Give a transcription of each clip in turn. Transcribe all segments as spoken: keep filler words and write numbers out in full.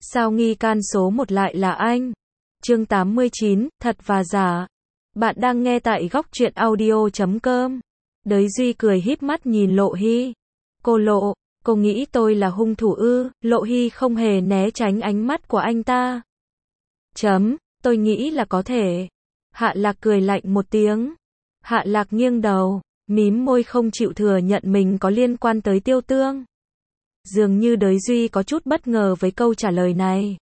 Sao nghi can số một lại là anh? Chương tám mươi chín, thật và giả. Bạn đang nghe tại góc truyện audio chấm com. Đới Duy cười híp mắt nhìn Lộ Hy. Cô Lộ, cô nghĩ tôi là hung thủ ư? Lộ Hy không hề né tránh ánh mắt của anh ta. Chấm, tôi nghĩ là có thể. Hạ Lạc cười lạnh một tiếng. Hạ Lạc nghiêng đầu, mím môi không chịu thừa nhận mình có liên quan tới Tiêu Tương. Dường như Đới Duy có chút bất ngờ với câu trả lời này.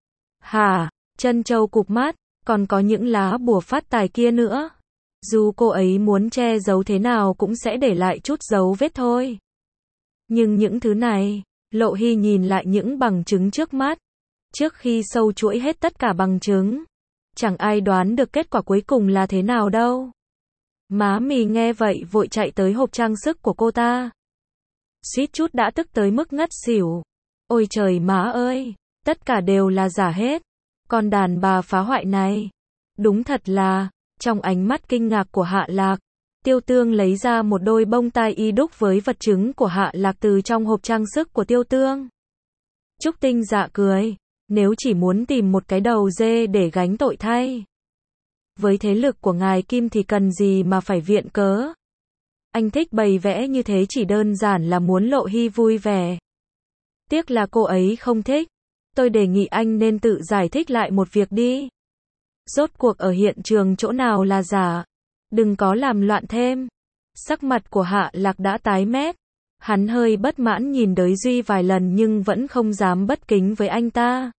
Hả? Trân Châu cụp mắt, còn có những lá bùa phát tài kia nữa. Dù cô ấy muốn che giấu thế nào cũng sẽ để lại chút dấu vết thôi. Nhưng những thứ này, Lộ Hy nhìn lại những bằng chứng trước mắt. Trước khi sâu chuỗi hết tất cả bằng chứng, chẳng ai đoán được kết quả cuối cùng là thế nào đâu. Má mì nghe vậy vội chạy tới hộp trang sức của cô ta. Suýt chút đã tức tới mức ngất xỉu. Ôi trời má ơi, tất cả đều là giả hết. Con đàn bà phá hoại này. Đúng thật là, trong ánh mắt kinh ngạc của Hạ Lạc, Tiêu Tương lấy ra một đôi bông tai y đúc với vật chứng của Hạ Lạc từ trong hộp trang sức của Tiêu Tương. Trúc Tinh Dạ cười, nếu chỉ muốn tìm một cái đầu dê để gánh tội thay. Với thế lực của ngài Kim thì cần gì mà phải viện cớ. Anh thích bày vẽ như thế chỉ đơn giản là muốn Lộ Hy vui vẻ. Tiếc là cô ấy không thích. Tôi đề nghị anh nên tự giải thích lại một việc đi. Rốt cuộc ở hiện trường chỗ nào là giả. Đừng có làm loạn thêm. Sắc mặt của Hạ Lạc đã tái mét. Hắn hơi bất mãn nhìn Đới Duy vài lần nhưng vẫn không dám bất kính với anh ta.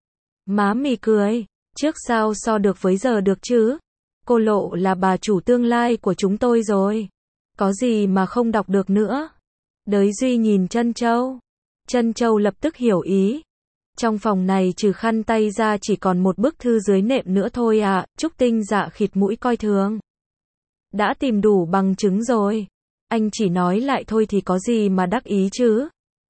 Má mì cười. Trước sao so được với giờ được chứ. Cô Lộ là bà chủ tương lai của chúng tôi rồi. Có gì mà không đọc được nữa. Đới Duy nhìn Trân Châu. Trân Châu lập tức hiểu ý. Trong phòng này trừ khăn tay ra chỉ còn một bức thư dưới nệm nữa thôi à. Trúc Tinh Dạ khịt mũi coi thường. Đã tìm đủ bằng chứng rồi. Anh chỉ nói lại thôi thì có gì mà đắc ý chứ.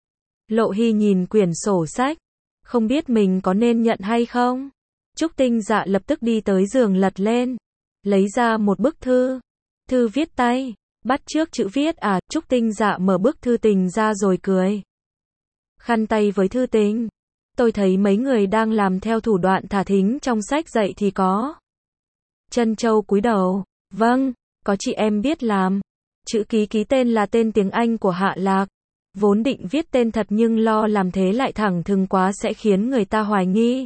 Lộ Hy nhìn quyển sổ sách. Không biết mình có nên nhận hay không. Trúc Tinh Dạ lập tức đi tới giường lật lên. Lấy ra một bức thư. Thư viết tay. Bắt chước chữ viết à. Trúc Tinh Dạ mở bức thư tình ra rồi cười. Khăn tay với thư tình. Tôi thấy mấy người đang làm theo thủ đoạn thả thính trong sách dạy thì có. Trân Châu cúi đầu. Vâng, có chị em biết làm. Chữ ký ký tên là tên tiếng Anh của Hạ Lạc. Vốn định viết tên thật nhưng lo làm thế lại thẳng thừng quá sẽ khiến người ta hoài nghi.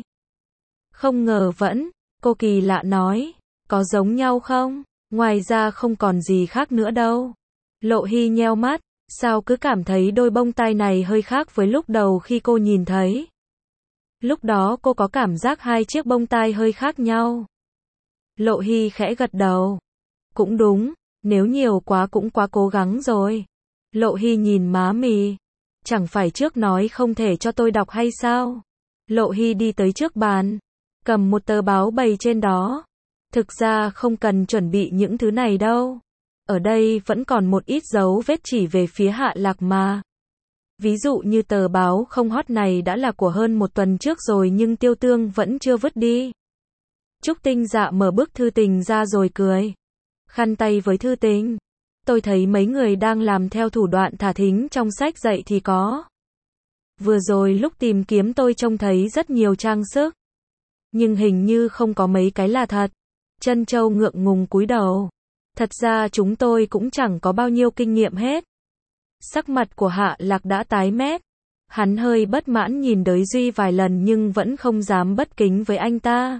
Không ngờ vẫn, cô kỳ lạ nói. Có giống nhau không? Ngoài ra không còn gì khác nữa đâu. Lộ Hy nheo mắt. Sao cứ cảm thấy đôi bông tai này hơi khác với lúc đầu khi cô nhìn thấy. Lúc đó cô có cảm giác hai chiếc bông tai hơi khác nhau. Lộ Hy khẽ gật đầu. Cũng đúng, nếu nhiều quá cũng quá cố gắng rồi. Lộ Hy nhìn má mì. Chẳng phải trước nói không thể cho tôi đọc hay sao? Lộ Hy đi tới trước bàn. Cầm một tờ báo bày trên đó. Thực ra không cần chuẩn bị những thứ này đâu. Ở đây vẫn còn một ít dấu vết chỉ về phía Hạ Lạc mà. Ví dụ như tờ báo không hot này đã là của hơn một tuần trước rồi nhưng Tiêu Tương vẫn chưa vứt đi. Trúc Tinh Dạ mở bức thư tình ra rồi cười. Khăn tay với thư tình. Tôi thấy mấy người đang làm theo thủ đoạn thả thính trong sách dạy thì có. Vừa rồi lúc tìm kiếm tôi trông thấy rất nhiều trang sức. Nhưng hình như không có mấy cái là thật. Trân Châu ngượng ngùng cúi đầu. Thật ra chúng tôi cũng chẳng có bao nhiêu kinh nghiệm hết. Sắc mặt của Hạ Lạc đã tái mét. Hắn hơi bất mãn nhìn Đới Duy vài lần nhưng vẫn không dám bất kính với anh ta.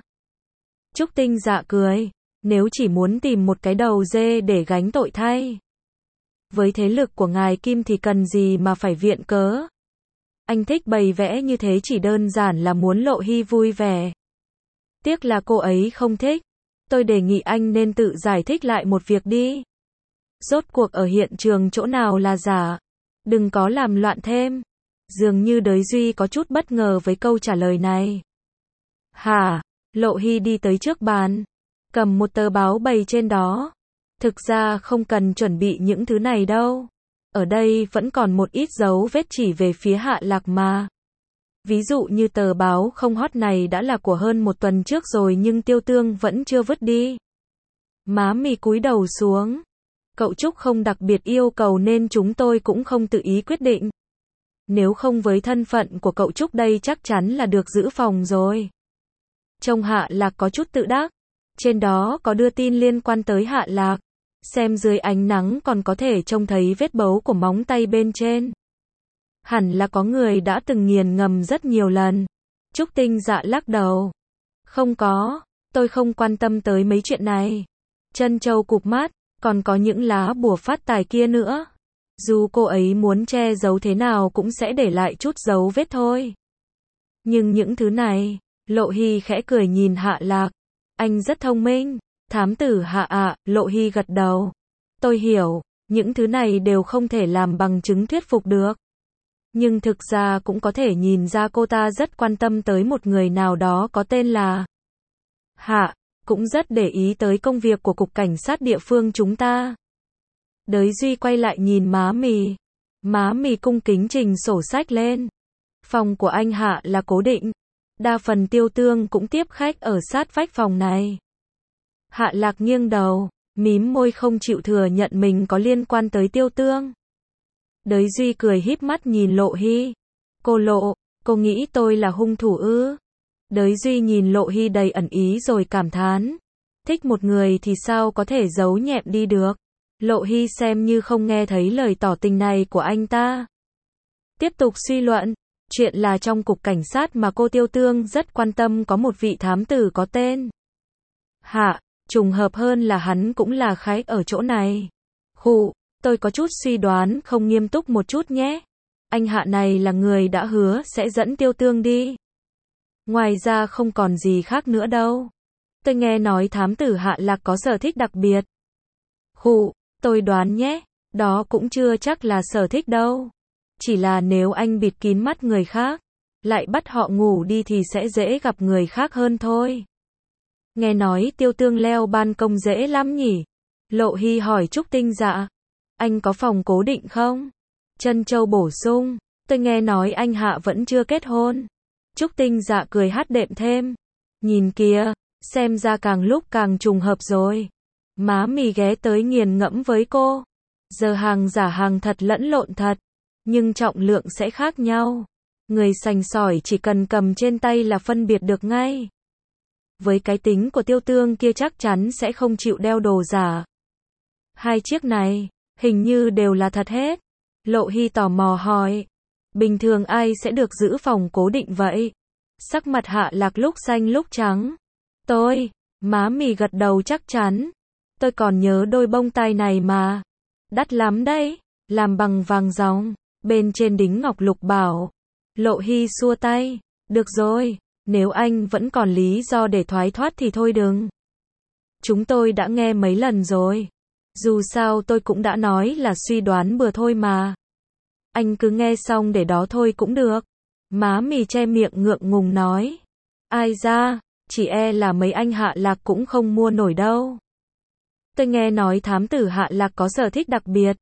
Trúc Tinh Dạ cười. Nếu chỉ muốn tìm một cái đầu dê để gánh tội thay. Với thế lực của ngài Kim thì cần gì mà phải viện cớ. Anh thích bày vẽ như thế chỉ đơn giản là muốn Lộ Hy vui vẻ. Tiếc là cô ấy không thích. Tôi đề nghị anh nên tự giải thích lại một việc đi. Rốt cuộc ở hiện trường chỗ nào là giả. Đừng có làm loạn thêm. Dường như Đới Duy có chút bất ngờ với câu trả lời này. Hả? Lộ Hy đi tới trước bàn. Cầm một tờ báo bày trên đó. Thực ra không cần chuẩn bị những thứ này đâu. Ở đây vẫn còn một ít dấu vết chỉ về phía Hạ Lạc mà. Ví dụ như tờ báo không hot này đã là của hơn một tuần trước rồi nhưng Tiêu Tương vẫn chưa vứt đi. Má mì cúi đầu xuống. Cậu Trúc không đặc biệt yêu cầu nên chúng tôi cũng không tự ý quyết định. Nếu không với thân phận của cậu Trúc đây chắc chắn là được giữ phòng rồi. Trông Hạ Lạc có chút tự đắc. Trên đó có đưa tin liên quan tới Hạ Lạc. Xem dưới ánh nắng còn có thể trông thấy vết bấu của móng tay bên trên. Hẳn là có người đã từng nghiền ngẫm rất nhiều lần. Trúc Tinh Dạ lắc đầu. Không có, tôi không quan tâm tới mấy chuyện này. Trân Châu cụp mắt, còn có những lá bùa phát tài kia nữa. Dù cô ấy muốn che giấu thế nào cũng sẽ để lại chút dấu vết thôi. Nhưng những thứ này, Lộ Hy khẽ cười nhìn Hạ Lạc. Anh rất thông minh. Thám tử Hạ ạ, Lộ Hy gật đầu. Tôi hiểu, những thứ này đều không thể làm bằng chứng thuyết phục được. Nhưng thực ra cũng có thể nhìn ra cô ta rất quan tâm tới một người nào đó có tên là Hạ, cũng rất để ý tới công việc của cục cảnh sát địa phương chúng ta. Đới Duy quay lại nhìn má mì. Má mì cung kính trình sổ sách lên. Phòng của anh Hạ là cố định. Đa phần Tiêu Tương cũng tiếp khách ở sát vách phòng này. Hạ Lạc nghiêng đầu, mím môi không chịu thừa nhận mình có liên quan tới Tiêu Tương. Đới Duy cười híp mắt nhìn Lộ Hy. Cô Lộ, cô nghĩ tôi là hung thủ ư? Đới Duy nhìn Lộ Hy đầy ẩn ý rồi cảm thán. Thích một người thì sao có thể giấu nhẹm đi được. Lộ Hy xem như không nghe thấy lời tỏ tình này của anh ta. Tiếp tục suy luận. Chuyện là trong cục cảnh sát mà cô Tiêu Tương rất quan tâm có một vị thám tử có tên Hạ. Trùng hợp hơn là hắn cũng là khách ở chỗ này. Khụ, tôi có chút suy đoán, không nghiêm túc một chút nhé. Anh Hạ này là người đã hứa sẽ dẫn Tiêu Tương đi. Ngoài ra không còn gì khác nữa đâu. Tôi nghe nói thám tử Hạ Lạc có sở thích đặc biệt. Khụ, tôi đoán nhé, đó cũng chưa chắc là sở thích đâu. Chỉ là nếu anh bịt kín mắt người khác, lại bắt họ ngủ đi thì sẽ dễ gặp người khác hơn thôi. Nghe nói Tiêu Tương leo ban công dễ lắm nhỉ? Lộ Hy hỏi Trúc Tinh Dạ. Anh có phòng cố định không? Trân Châu bổ sung. Tôi nghe nói anh Hạ vẫn chưa kết hôn. Trúc Tinh Dạ cười hát đệm thêm. Nhìn kìa, xem ra càng lúc càng trùng hợp rồi. Má mì ghé tới nghiền ngẫm với cô. Giờ hàng giả hàng thật lẫn lộn thật. Nhưng trọng lượng sẽ khác nhau. Người sành sỏi chỉ cần cầm trên tay là phân biệt được ngay. Với cái tính của Tiêu Tương kia chắc chắn sẽ không chịu đeo đồ giả. Hai chiếc này, hình như đều là thật hết. Lộ Hy tò mò hỏi. Bình thường ai sẽ được giữ phòng cố định vậy? Sắc mặt Hạ Lạc lúc xanh lúc trắng. Tôi, má mì gật đầu chắc chắn. Tôi còn nhớ đôi bông tai này mà. Đắt lắm đấy, làm bằng vàng ròng, bên trên đính ngọc lục bảo. Lộ Hy xua tay. Được rồi. Nếu anh vẫn còn lý do để thoái thoát thì thôi đừng. Chúng tôi đã nghe mấy lần rồi. Dù sao tôi cũng đã nói là suy đoán bừa thôi mà. Anh cứ nghe xong để đó thôi cũng được. Má mì che miệng ngượng ngùng nói. Ai ra, chỉ e là mấy anh Hạ Lạc cũng không mua nổi đâu. Tôi nghe nói thám tử Hạ Lạc có sở thích đặc biệt.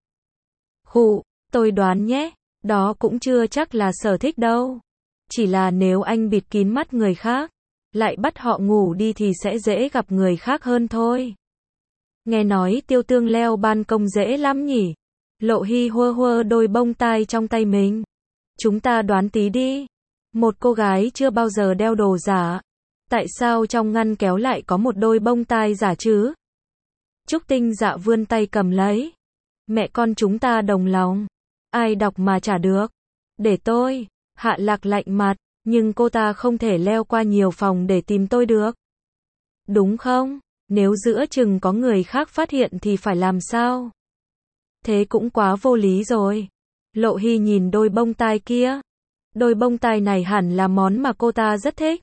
Khụ, tôi đoán nhé, đó cũng chưa chắc là sở thích đâu. Chỉ là nếu anh bịt kín mắt người khác, lại bắt họ ngủ đi thì sẽ dễ gặp người khác hơn thôi. Nghe nói Tiêu Tương leo ban công dễ lắm nhỉ? Lộ Hy hơ hơ đôi bông tai trong tay mình. Chúng ta đoán tí đi. Một cô gái chưa bao giờ đeo đồ giả. Tại sao trong ngăn kéo lại có một đôi bông tai giả chứ? Trúc Tinh Dạ vươn tay cầm lấy. Mẹ con chúng ta đồng lòng. Ai đọc mà trả được. Để tôi. Hạ Lạc lạnh mặt, nhưng cô ta không thể leo qua nhiều phòng để tìm tôi được. Đúng không? Nếu giữa chừng có người khác phát hiện thì phải làm sao? Thế cũng quá vô lý rồi. Lộ Hy nhìn đôi bông tai kia. Đôi bông tai này hẳn là món mà cô ta rất thích.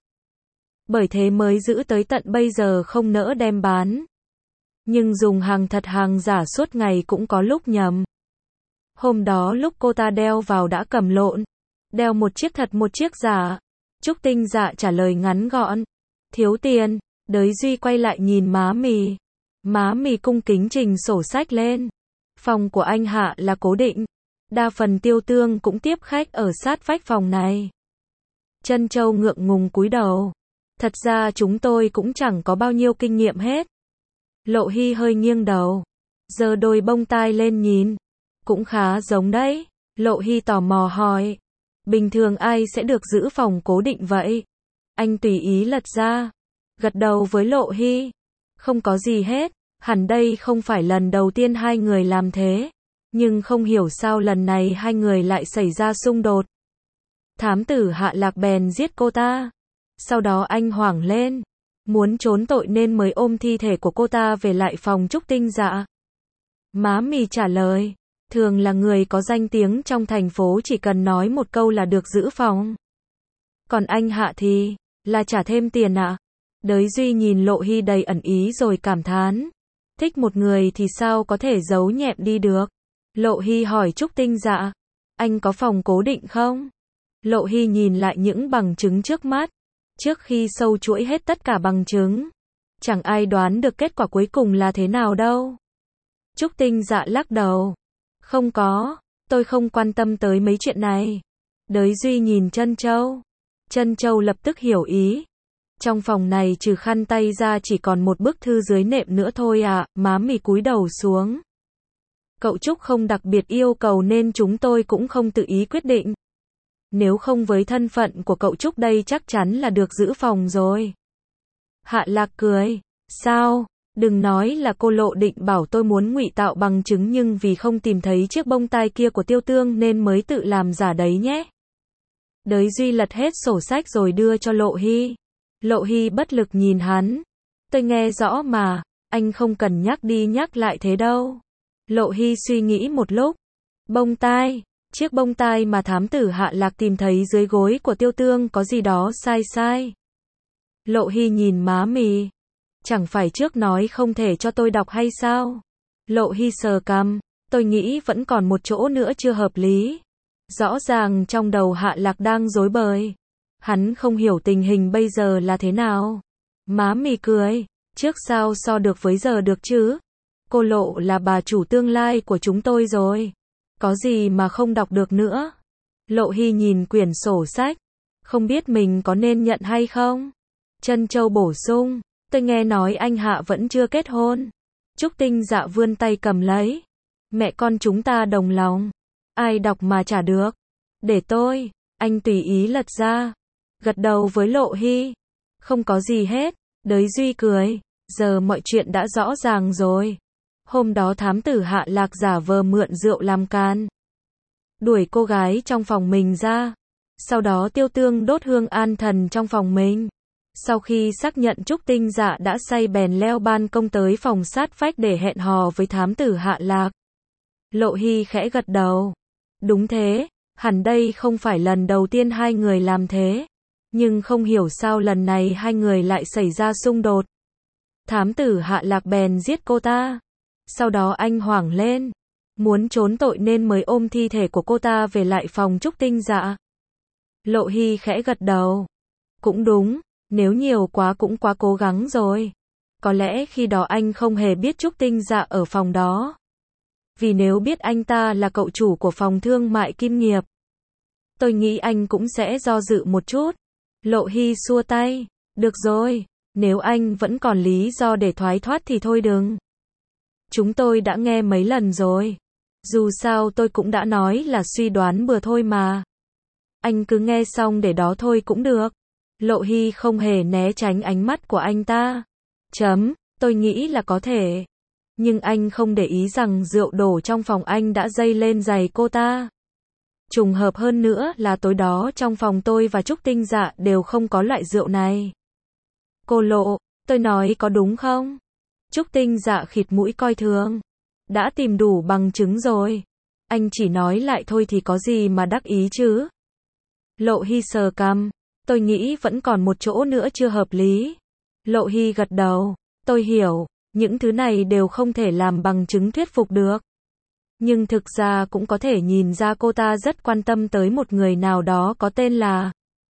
Bởi thế mới giữ tới tận bây giờ không nỡ đem bán. Nhưng dùng hàng thật hàng giả suốt ngày cũng có lúc nhầm. Hôm đó lúc cô ta đeo vào đã cầm lộn. Đeo một chiếc thật một chiếc giả. Trúc Tinh Dạ trả lời ngắn gọn. Thiếu tiền. Đới Duy quay lại nhìn má mì. Má mì cung kính trình sổ sách lên. Phòng của anh Hạ là cố định. Đa phần Tiêu Tương cũng tiếp khách ở sát vách phòng này. Trân Châu ngượng ngùng cúi đầu. Thật ra chúng tôi cũng chẳng có bao nhiêu kinh nghiệm hết. Lộ Hy hơi nghiêng đầu. Giơ đôi bông tai lên nhìn. Cũng khá giống đấy. Lộ Hy tò mò hỏi. Bình thường ai sẽ được giữ phòng cố định vậy? Anh tùy ý lật ra. Gật đầu với Lộ Hy. Không có gì hết. Hẳn đây không phải lần đầu tiên hai người làm thế. Nhưng không hiểu sao lần này hai người lại xảy ra xung đột. Thám tử Hạ Lạc bèn giết cô ta. Sau đó anh hoảng lên. Muốn trốn tội nên mới ôm thi thể của cô ta về lại phòng Trúc Tinh Dạ. Má mì trả lời. Thường là người có danh tiếng trong thành phố chỉ cần nói một câu là được giữ phòng. Còn anh Hạ thì, là trả thêm tiền ạ. À? Đới Duy nhìn Lộ Hy đầy ẩn ý rồi cảm thán. Thích một người thì sao có thể giấu nhẹm đi được. Lộ Hy hỏi Trúc Tinh Dạ. Anh có phòng cố định không? Lộ Hy nhìn lại những bằng chứng trước mắt. Trước khi sâu chuỗi hết tất cả bằng chứng, chẳng ai đoán được kết quả cuối cùng là thế nào đâu. Trúc Tinh Dạ lắc đầu. Không có, tôi không quan tâm tới mấy chuyện này. Đới Duy nhìn Trân Châu. Trân Châu lập tức hiểu ý. Trong phòng này trừ khăn tay ra chỉ còn một bức thư dưới nệm nữa thôi à, má mì cúi đầu xuống. Cậu Trúc không đặc biệt yêu cầu nên chúng tôi cũng không tự ý quyết định. Nếu không với thân phận của cậu Trúc đây chắc chắn là được giữ phòng rồi. Hạ Lạc cười. Sao? Đừng nói là cô Lộ định bảo tôi muốn ngụy tạo bằng chứng nhưng vì không tìm thấy chiếc bông tai kia của Tiêu Tương nên mới tự làm giả đấy nhé. Đới Duy lật hết sổ sách rồi đưa cho Lộ Hy. Lộ Hy bất lực nhìn hắn. Tôi nghe rõ mà, anh không cần nhắc đi nhắc lại thế đâu. Lộ Hy suy nghĩ một lúc. Bông tai, chiếc bông tai mà thám tử Hạ Lạc tìm thấy dưới gối của Tiêu Tương có gì đó sai sai. Lộ Hy nhìn má mì. Chẳng phải trước nói không thể cho tôi đọc hay sao? Lộ Hy sờ cằm. Tôi nghĩ vẫn còn một chỗ nữa chưa hợp lý. Rõ ràng trong đầu Hạ Lạc đang rối bời. Hắn không hiểu tình hình bây giờ là thế nào. Má mì cười. Trước sao so được với giờ được chứ? Cô Lộ là bà chủ tương lai của chúng tôi rồi. Có gì mà không đọc được nữa? Lộ Hy nhìn quyển sổ sách. Không biết mình có nên nhận hay không? Trân Châu bổ sung. Tôi nghe nói anh Hạ vẫn chưa kết hôn. Trúc Tinh Dạ vươn tay cầm lấy. Mẹ con chúng ta đồng lòng. Ai đọc mà trả được. Để tôi. Anh tùy ý lật ra. Gật đầu với Lộ Hy. Không có gì hết. Đới Duy cười. Giờ mọi chuyện đã rõ ràng rồi. Hôm đó thám tử Hạ Lạc giả vờ mượn rượu làm can. Đuổi cô gái trong phòng mình ra. Sau đó Tiêu Tương đốt hương an thần trong phòng mình. Sau khi xác nhận Trúc Tinh Dạ đã say bèn leo ban công tới phòng sát phách để hẹn hò với thám tử Hạ Lạc. Lộ Hy khẽ gật đầu. Đúng thế, hẳn đây không phải lần đầu tiên hai người làm thế. Nhưng không hiểu sao lần này hai người lại xảy ra xung đột. Thám tử Hạ Lạc bèn giết cô ta. Sau đó anh hoảng lên. Muốn trốn tội nên mới ôm thi thể của cô ta về lại phòng Trúc Tinh Dạ. Lộ Hy khẽ gật đầu. Cũng đúng. Nếu nhiều quá cũng quá cố gắng rồi. Có lẽ khi đó anh không hề biết Trúc Tinh Dạ ở phòng đó. Vì nếu biết anh ta là cậu chủ của phòng thương mại Kim Nghiệp, tôi nghĩ anh cũng sẽ do dự một chút. Lộ Hy xua tay. Được rồi, nếu anh vẫn còn lý do để thoái thoát thì thôi đừng. Chúng tôi đã nghe mấy lần rồi. Dù sao tôi cũng đã nói là suy đoán bừa thôi mà. Anh cứ nghe xong để đó thôi cũng được. Lộ Hy không hề né tránh ánh mắt của anh ta. Chấm, tôi nghĩ là có thể. Nhưng anh không để ý rằng rượu đổ trong phòng anh đã dây lên giày cô ta. Trùng hợp hơn nữa là tối đó trong phòng tôi và Trúc Tinh Dạ đều không có loại rượu này. Cô Lộ, tôi nói có đúng không? Trúc Tinh Dạ khịt mũi coi thường. Đã tìm đủ bằng chứng rồi. Anh chỉ nói lại thôi thì có gì mà đắc ý chứ? Lộ Hy sờ cằm. Tôi nghĩ vẫn còn một chỗ nữa chưa hợp lý. Lộ Hy gật đầu. Tôi hiểu, những thứ này đều không thể làm bằng chứng thuyết phục được. Nhưng thực ra cũng có thể nhìn ra cô ta rất quan tâm tới một người nào đó có tên là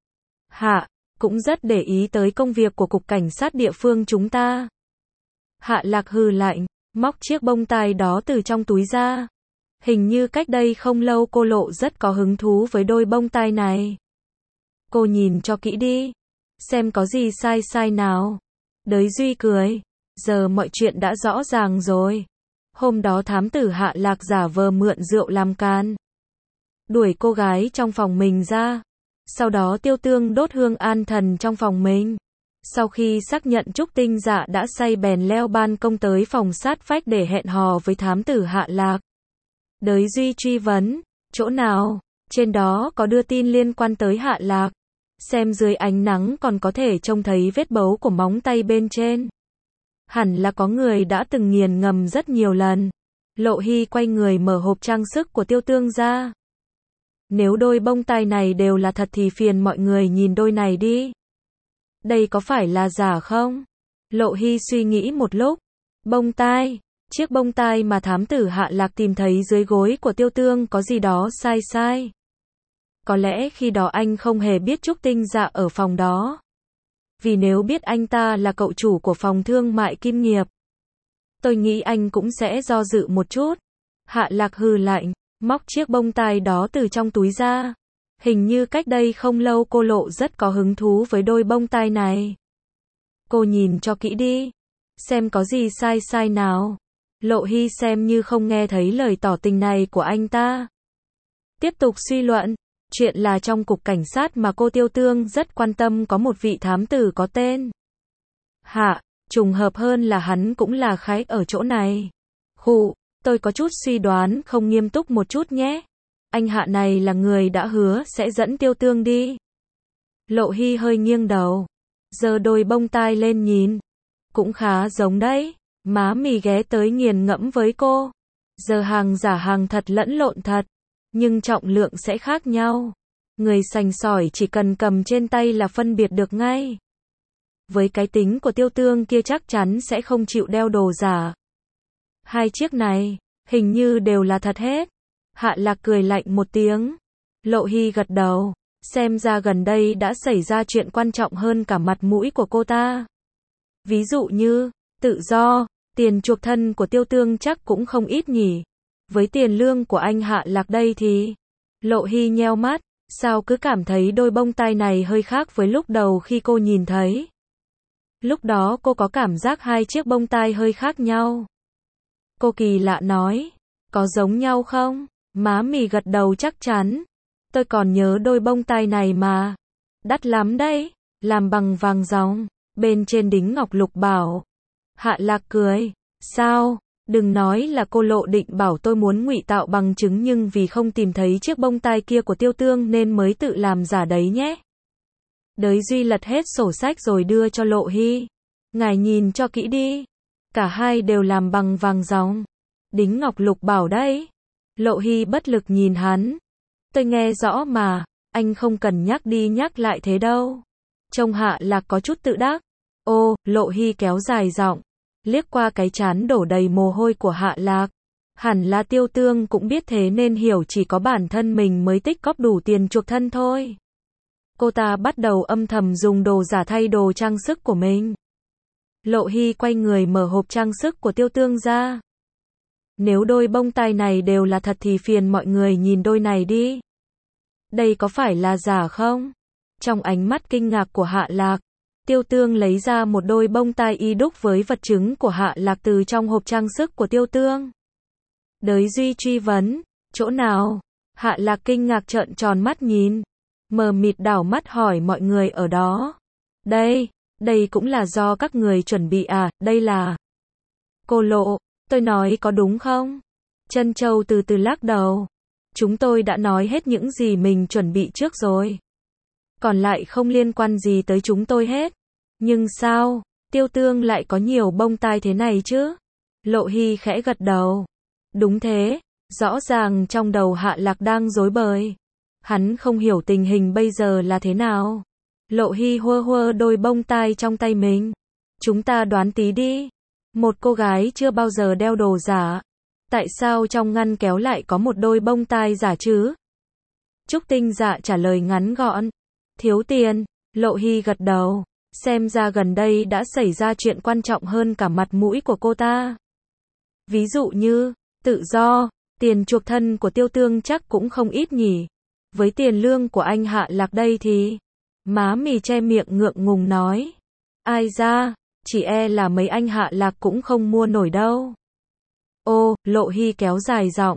Hạ, cũng rất để ý tới công việc của cục cảnh sát địa phương chúng ta. Hạ Lạc hừ lạnh, móc chiếc bông tai đó từ trong túi ra. Hình như cách đây không lâu cô Lộ rất có hứng thú với đôi bông tai này. Cô nhìn cho kỹ đi. Xem có gì sai sai nào. Đới Duy cười. Giờ mọi chuyện đã rõ ràng rồi. Hôm đó thám tử Hạ Lạc giả vờ mượn rượu làm can. đuổi cô gái trong phòng mình ra. Sau đó Tiêu Tương đốt hương an thần trong phòng mình. Sau khi xác nhận Trúc Tinh Dạ đã say bèn leo ban công tới phòng sát phách để hẹn hò với thám tử Hạ Lạc. Đới Duy truy vấn, chỗ nào? Trên đó có đưa tin liên quan tới Hạ Lạc. Xem dưới ánh nắng còn có thể trông thấy vết bấu của móng tay bên trên. Hẳn là có người đã từng nghiền ngẫm rất nhiều lần. Lộ Hy quay người mở hộp trang sức của Tiêu Tương ra. Nếu đôi bông tai này đều là thật thì phiền mọi người nhìn đôi này đi. Đây có phải là giả không? Lộ Hy suy nghĩ một lúc. Bông tai. Chiếc bông tai mà thám tử Hạ Lạc tìm thấy dưới gối của Tiêu Tương có gì đó sai sai. Có lẽ khi đó anh không hề biết Trúc Tinh Dạ ở phòng đó. Vì nếu biết anh ta là cậu chủ của phòng thương mại Kim Nghiệp, tôi nghĩ anh cũng sẽ do dự một chút. Hạ Lạc hừ lạnh, móc chiếc bông tai đó từ trong túi ra. Hình như cách đây không lâu cô Lộ rất có hứng thú với đôi bông tai này. Cô nhìn cho kỹ đi. Xem có gì sai sai nào. Lộ Hy xem như không nghe thấy lời tỏ tình này của anh ta. Tiếp tục suy luận. Chuyện là trong cục cảnh sát mà cô Tiêu Tương rất quan tâm có một vị thám tử có tên Hạ, trùng hợp hơn là hắn cũng là khách ở chỗ này. Khụ, tôi có chút suy đoán, không nghiêm túc một chút nhé. Anh Hạ này là người đã hứa sẽ dẫn Tiêu Tương đi. Lộ Hy hơi nghiêng đầu, giơ đôi bông tai lên nhìn. Cũng khá giống đấy. Má mì ghé tới nghiền ngẫm với cô. Giờ hàng giả hàng thật lẫn lộn thật. Nhưng trọng lượng sẽ khác nhau. Người sành sỏi chỉ cần cầm trên tay là phân biệt được ngay. Với cái tính của Tiêu Tương kia chắc chắn sẽ không chịu đeo đồ giả. Hai chiếc này, hình như đều là thật hết. Hạ Lạc cười lạnh một tiếng. Lộ Hy gật đầu. Xem ra gần đây đã xảy ra chuyện quan trọng hơn cả mặt mũi của cô ta. Ví dụ như, tự do, tiền chuộc thân của Tiêu Tương chắc cũng không ít nhỉ. Với tiền lương của anh Hạ Lạc đây thì... Lộ Hy nheo mắt, sao cứ cảm thấy đôi bông tai này hơi khác với lúc đầu khi cô nhìn thấy. Lúc đó cô có cảm giác hai chiếc bông tai hơi khác nhau. Cô kỳ lạ nói, có giống nhau không? Má mì gật đầu chắc chắn. Tôi còn nhớ đôi bông tai này mà. Đắt lắm đấy, làm bằng vàng ròng, bên trên đính ngọc lục bảo. Hạ Lạc cười, sao? Đừng nói là cô Lộ định bảo tôi muốn ngụy tạo bằng chứng nhưng vì không tìm thấy chiếc bông tai kia của Tiêu Tương nên mới tự làm giả đấy nhé. Đới Duy lật hết sổ sách rồi đưa cho Lộ Hy. Ngài nhìn cho kỹ đi. Cả hai đều làm bằng vàng ròng. Đính ngọc lục bảo đấy. Lộ Hy bất lực nhìn hắn. Tôi nghe rõ mà, anh không cần nhắc đi nhắc lại thế đâu. Trông Hạ Lạc có chút tự đắc. Ô, Lộ Hy kéo dài giọng. Liếc qua cái trán đổ đầy mồ hôi của Hạ Lạc. Hẳn là Tiêu Tương cũng biết thế nên hiểu chỉ có bản thân mình mới tích cóp đủ tiền chuộc thân thôi. Cô ta bắt đầu âm thầm dùng đồ giả thay đồ trang sức của mình. Lộ Hy quay người mở hộp trang sức của Tiêu Tương ra. Nếu đôi bông tai này đều là thật thì phiền mọi người nhìn đôi này đi. Đây có phải là giả không? Trong ánh mắt kinh ngạc của Hạ Lạc, Tiêu Tương lấy ra một đôi bông tai y đúc với vật chứng của Hạ Lạc từ trong hộp trang sức của Tiêu Tương. Đới Duy truy vấn, chỗ nào? Hạ Lạc kinh ngạc trợn tròn mắt nhìn, mờ mịt đảo mắt hỏi mọi người ở đó. Đây, đây cũng là do các người chuẩn bị à, đây là... Cô Lộ, tôi nói có đúng không? Trân Châu từ từ lắc đầu. Chúng tôi đã nói hết những gì mình chuẩn bị trước rồi. Còn lại không liên quan gì tới chúng tôi hết. Nhưng sao, Tiêu Tương lại có nhiều bông tai thế này chứ? Lộ Hy khẽ gật đầu. Đúng thế, rõ ràng trong đầu Hạ Lạc đang rối bời. Hắn không hiểu tình hình bây giờ là thế nào. Lộ Hy hơ hơ đôi bông tai trong tay mình. Chúng ta đoán tí đi. Một cô gái chưa bao giờ đeo đồ giả. Tại sao trong ngăn kéo lại có một đôi bông tai giả chứ? Trúc Tinh Dạ trả lời ngắn gọn. Thiếu tiền. Lộ Hy gật đầu. Xem ra gần đây đã xảy ra chuyện quan trọng hơn cả mặt mũi của cô ta. Ví dụ như, tự do, tiền chuộc thân của Tiêu Tương chắc cũng không ít nhỉ. Với tiền lương của anh Hạ Lạc đây thì... Má mì che miệng ngượng ngùng nói. Ai ra, chỉ e là mấy anh Hạ Lạc cũng không mua nổi đâu. Ô, Lộ Hy kéo dài giọng.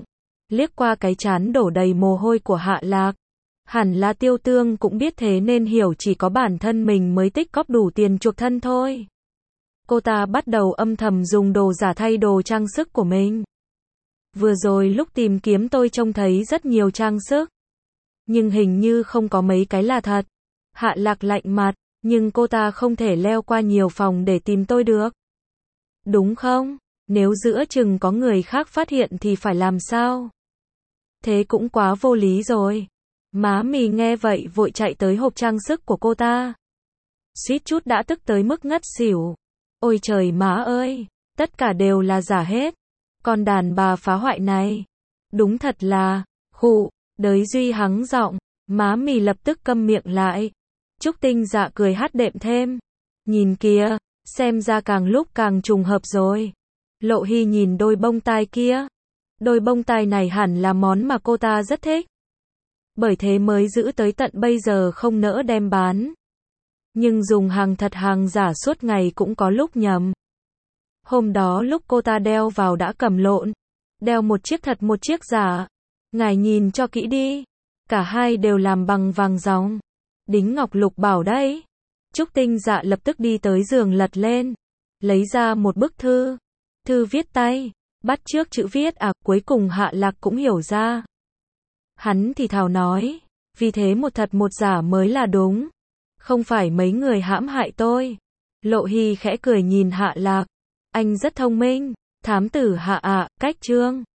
liếc qua cái trán đổ đầy mồ hôi của Hạ Lạc. Hẳn là Tiêu Tương cũng biết thế nên hiểu chỉ có bản thân mình mới tích cóp đủ tiền chuộc thân thôi. Cô ta bắt đầu âm thầm dùng đồ giả thay đồ trang sức của mình. Vừa rồi lúc tìm kiếm tôi trông thấy rất nhiều trang sức. Nhưng hình như không có mấy cái là thật. Hạ Lạc lạnh mặt, nhưng cô ta không thể leo qua nhiều phòng để tìm tôi được. Đúng không? Nếu giữa chừng có người khác phát hiện thì phải làm sao? Thế cũng quá vô lý rồi. Má Mì nghe vậy vội chạy tới hộp trang sức của cô ta. Suýt chút đã tức tới mức ngất xỉu. Ôi trời má ơi, tất cả đều là giả hết. Con đàn bà phá hoại này. Đúng thật là, khụ, Đới Duy hắng giọng, má Mì lập tức câm miệng lại. Trúc Tinh Dạ cười hát đệm thêm. Nhìn kìa, xem ra càng lúc càng trùng hợp rồi. Lộ Hy nhìn đôi bông tai kia. Đôi bông tai này hẳn là món mà cô ta rất thích. Bởi thế mới giữ tới tận bây giờ không nỡ đem bán. Nhưng dùng hàng thật hàng giả suốt ngày cũng có lúc nhầm. Hôm đó lúc cô ta đeo vào đã cầm lộn. Đeo một chiếc thật một chiếc giả. Ngài nhìn cho kỹ đi. Cả hai đều làm bằng vàng ròng. Đính ngọc lục bảo đấy. Trúc Tinh Dạ lập tức đi tới giường lật lên. Lấy ra một bức thư. Thư viết tay. Bắt chước chữ viết à, cuối cùng Hạ Lạc cũng hiểu ra. Hắn thì thào nói. Vì thế một thật một giả mới là đúng. Không phải mấy người hãm hại tôi. Lộ Hy khẽ cười nhìn Hạ Lạc. Anh rất thông minh. Thám tử Hạ ạ, cách trương.